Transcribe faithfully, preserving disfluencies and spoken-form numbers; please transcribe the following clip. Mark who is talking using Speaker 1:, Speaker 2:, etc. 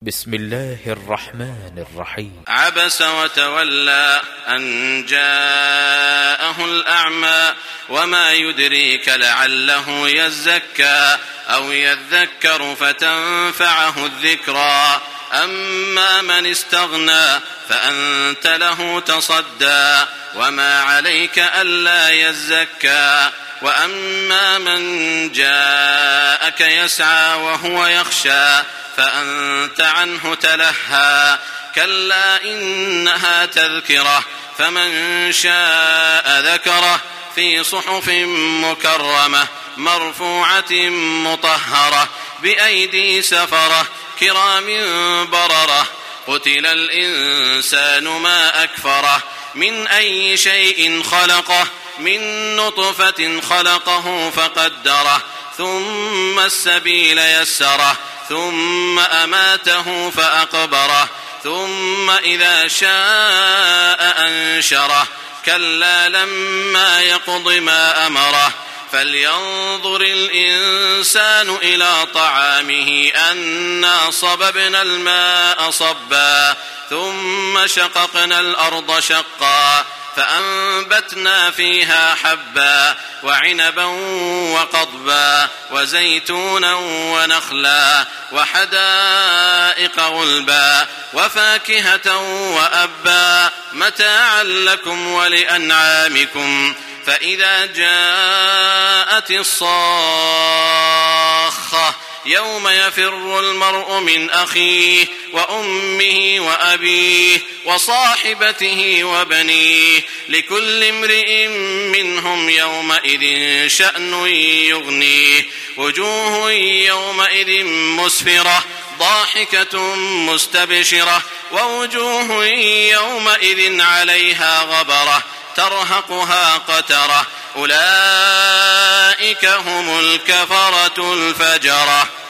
Speaker 1: بسم الله الرحمن الرحيم.
Speaker 2: عبس وتولى أن جاءه الأعمى وما يدريك لعله يزكى أو يذكر فتنفعه الذكرى أما من استغنى فأنت له تصدى وما عليك ألا يزكى وأما من جاءك يسعى وهو يخشى فأنت عنه تلهى كلا إنها تذكرة فمن شاء ذكره في صحف مكرمة مرفوعة مطهرة بأيدي سفرة كرام بررة قتل الإنسان ما أكفره من أي شيء خلقه من نطفة خلقه فقدره ثم السبيل يسره ثم أماته فأقبره ثم إذا شاء أنشره كلا لما يقض ما أمره فلينظر الإنسان إلى طعامه أنا صببنا الماء صبا ثم شققنا الأرض شقا فأنبتنا فيها حبا وعنبا وقضبا وزيتونا ونخلا وحدائق غلبا وفاكهة وأبا متاعا لكم ولأنعامكم فإذا جاءت الصاخة يوم يفر المرء من أخيه وأمه وأبيه وصاحبته وبنيه لكل امرئ منهم يومئذ شأن يغنيه وجوه يومئذ مسفرة ضاحكة مستبشرة ووجوه يومئذ عليها غبرة ترهقها قترة أولئك هم الكفرة الفجرة.